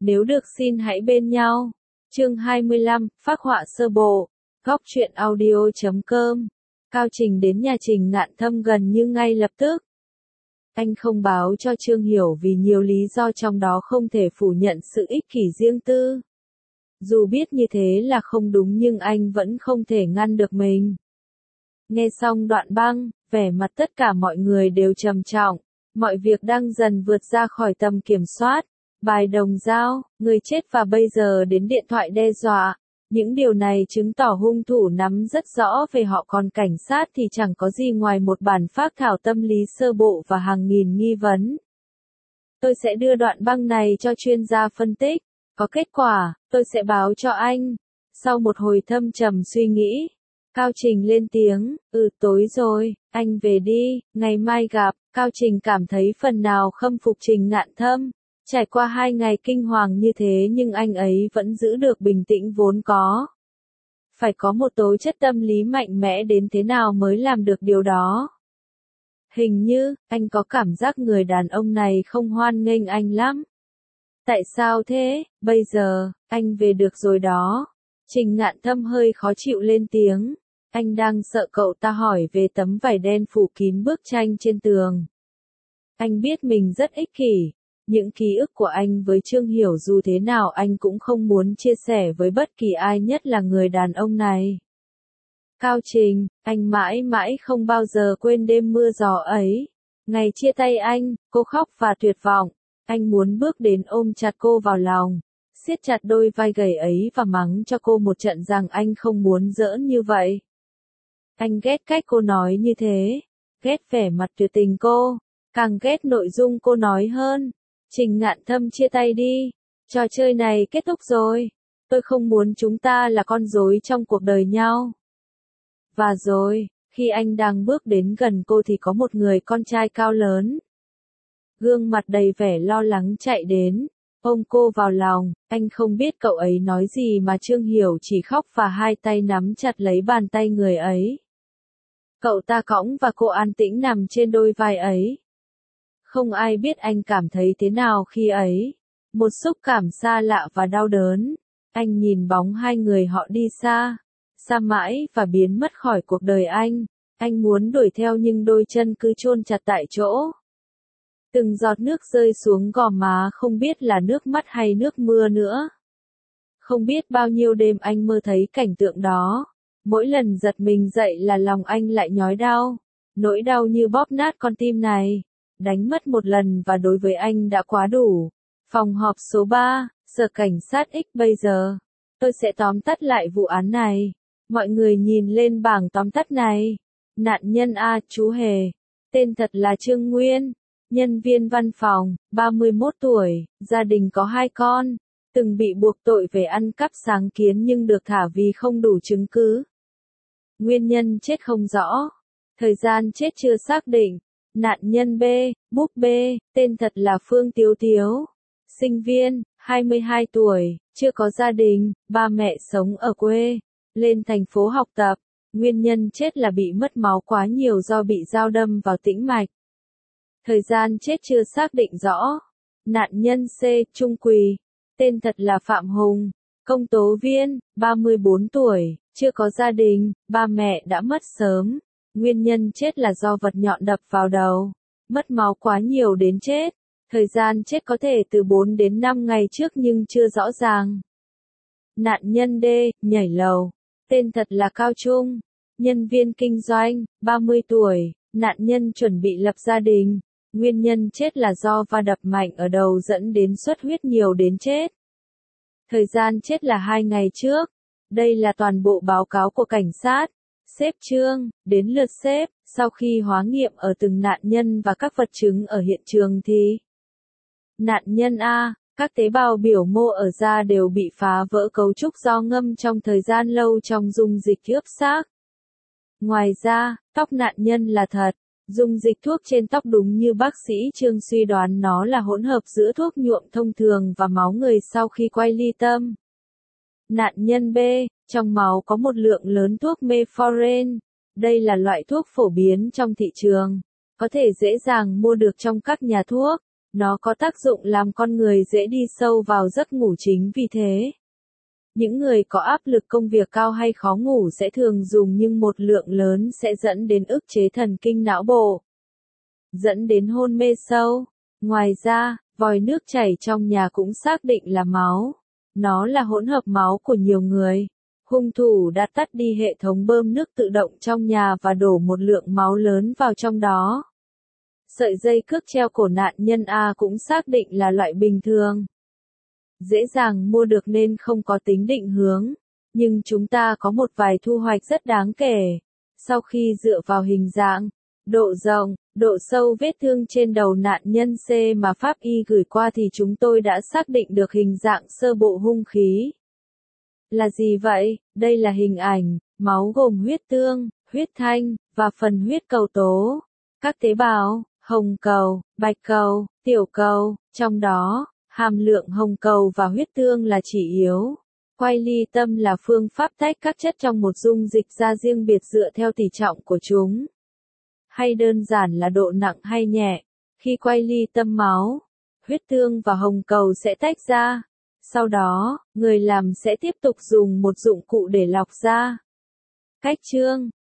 Nếu được xin hãy bên nhau. Chương 25, phác họa sơ bộ. Góc truyện audio.com. Cao Trình đến nhà Trình Ngạn Thâm gần như ngay lập tức. Anh không báo cho Trương Hiểu vì nhiều lý do, trong đó không thể phủ nhận sự ích kỷ riêng tư. Dù biết như thế là không đúng nhưng anh vẫn không thể ngăn được mình. Nghe xong đoạn băng, vẻ mặt tất cả mọi người đều trầm trọng. Mọi việc đang dần vượt ra khỏi tầm kiểm soát. Bài đồng dao, người chết và bây giờ đến điện thoại đe dọa. Những điều này chứng tỏ hung thủ nắm rất rõ về họ, còn cảnh sát thì chẳng có gì ngoài một bản phác thảo tâm lý sơ bộ và hàng nghìn nghi vấn. Tôi sẽ đưa đoạn băng này cho chuyên gia phân tích. Có kết quả, tôi sẽ báo cho anh. Sau một hồi thâm trầm suy nghĩ, Cao Trình lên tiếng, tối rồi, anh về đi, ngày mai gặp. Cao Trình cảm thấy phần nào khâm phục Trình Ngạn Thâm. Trải qua 2 ngày kinh hoàng như thế nhưng anh ấy vẫn giữ được bình tĩnh vốn có. Phải có một tố chất tâm lý mạnh mẽ đến thế nào mới làm được điều đó. Hình như, anh có cảm giác người đàn ông này không hoan nghênh anh lắm. Tại sao thế, bây giờ, anh về được rồi đó. Trình Ngạn Thâm hơi khó chịu lên tiếng. Anh đang sợ cậu ta hỏi về tấm vải đen phủ kín bức tranh trên tường. Anh biết mình rất ích kỷ. Những ký ức của anh với Trương Hiểu dù thế nào anh cũng không muốn chia sẻ với bất kỳ ai, nhất là người đàn ông này. Cao Trình, anh mãi mãi không bao giờ quên đêm mưa gió ấy. Ngày chia tay anh, cô khóc và tuyệt vọng. Anh muốn bước đến ôm chặt cô vào lòng, siết chặt đôi vai gầy ấy và mắng cho cô một trận rằng anh không muốn giỡn như vậy. Anh ghét cách cô nói như thế, ghét vẻ mặt tuyệt tình cô, càng ghét nội dung cô nói hơn. Trình Ngạn Thâm, chia tay đi, trò chơi này kết thúc rồi, tôi không muốn chúng ta là con rối trong cuộc đời nhau. Và rồi, khi anh đang bước đến gần cô thì có một người con trai cao lớn, gương mặt đầy vẻ lo lắng chạy đến, ôm cô vào lòng. Anh không biết cậu ấy nói gì mà Trương Hiểu chỉ khóc và hai tay nắm chặt lấy bàn tay người ấy. Cậu ta cõng và cô an tĩnh nằm trên đôi vai ấy. Không ai biết anh cảm thấy thế nào khi ấy. Một xúc cảm xa lạ và đau đớn. Anh nhìn bóng hai người họ đi xa. Xa mãi và biến mất khỏi cuộc đời anh. Anh muốn đuổi theo nhưng đôi chân cứ chôn chặt tại chỗ. Từng giọt nước rơi xuống gò má, không biết là nước mắt hay nước mưa nữa. Không biết bao nhiêu đêm anh mơ thấy cảnh tượng đó. Mỗi lần giật mình dậy là lòng anh lại nhói đau. Nỗi đau như bóp nát con tim này. Đánh mất một lần và đối với anh đã quá đủ. Phòng họp số 3, Sở Cảnh sát X. Bây giờ, tôi sẽ tóm tắt lại vụ án này. Mọi người nhìn lên bảng tóm tắt này. Nạn nhân A. Chú Hề. Tên thật là Trương Nguyên. Nhân viên văn phòng, 31 tuổi, gia đình có 2 con. Từng bị buộc tội về ăn cắp sáng kiến nhưng được thả vì không đủ chứng cứ. Nguyên nhân chết không rõ. Thời gian chết chưa xác định. Nạn nhân B, búp bê, tên thật là Phương Tiếu Tiếu. Sinh viên, 22 tuổi, chưa có gia đình, ba mẹ sống ở quê. Lên thành phố học tập. Nguyên nhân chết là bị mất máu quá nhiều do bị dao đâm vào tĩnh mạch. Thời gian chết chưa xác định rõ. Nạn nhân C, Trung Quỳ. Tên thật là Phạm Hùng. Công tố viên, 34 tuổi, chưa có gia đình, ba mẹ đã mất sớm. Nguyên nhân chết là do vật nhọn đập vào đầu. Mất máu quá nhiều đến chết. Thời gian chết có thể từ 4 đến 5 ngày trước nhưng chưa rõ ràng. Nạn nhân D, nhảy lầu. Tên thật là Cao Trung. Nhân viên kinh doanh, 30 tuổi. Nạn nhân chuẩn bị lập gia đình. Nguyên nhân chết là do va đập mạnh ở đầu dẫn đến xuất huyết nhiều đến chết. Thời gian chết là 2 ngày trước. Đây là toàn bộ báo cáo của cảnh sát. Sếp Trương, đến lượt sếp, sau khi hóa nghiệm ở từng nạn nhân và các vật chứng ở hiện trường thì nạn nhân A, các tế bào biểu mô ở da đều bị phá vỡ cấu trúc do ngâm trong thời gian lâu trong dung dịch ướp xác. Ngoài ra, tóc nạn nhân là thật. Dung dịch thuốc trên tóc đúng như bác sĩ Trương suy đoán nó là hỗn hợp giữa thuốc nhuộm thông thường và máu người sau khi quay ly tâm. Nạn nhân B, trong máu có một lượng lớn thuốc Metformin. Đây là loại thuốc phổ biến trong thị trường, có thể dễ dàng mua được trong các nhà thuốc. Nó có tác dụng làm con người dễ đi sâu vào giấc ngủ chính vì thế. Những người có áp lực công việc cao hay khó ngủ sẽ thường dùng nhưng một lượng lớn sẽ dẫn đến ức chế thần kinh não bộ, dẫn đến hôn mê sâu. Ngoài ra, vòi nước chảy trong nhà cũng xác định là máu. Nó là hỗn hợp máu của nhiều người. Hung thủ đã tắt đi hệ thống bơm nước tự động trong nhà và đổ một lượng máu lớn vào trong đó. Sợi dây cước treo cổ nạn nhân A cũng xác định là loại bình thường, dễ dàng mua được nên không có tính định hướng. Nhưng chúng ta có một vài thu hoạch rất đáng kể. Sau khi dựa vào hình dạng, độ rộng, độ sâu vết thương trên đầu nạn nhân C mà pháp y gửi qua thì chúng tôi đã xác định được hình dạng sơ bộ hung khí. Là gì vậy? Đây là hình ảnh, máu gồm huyết tương, huyết thanh, và phần huyết cầu tố. Các tế bào, hồng cầu, bạch cầu, tiểu cầu, trong đó, hàm lượng hồng cầu và huyết tương là chỉ yếu. Quay ly tâm là phương pháp tách các chất trong một dung dịch ra riêng biệt dựa theo tỷ trọng của chúng. Hay đơn giản là độ nặng hay nhẹ. Khi quay ly tâm máu, huyết tương và hồng cầu sẽ tách ra. Sau đó, người làm sẽ tiếp tục dùng một dụng cụ để lọc ra. Cách chương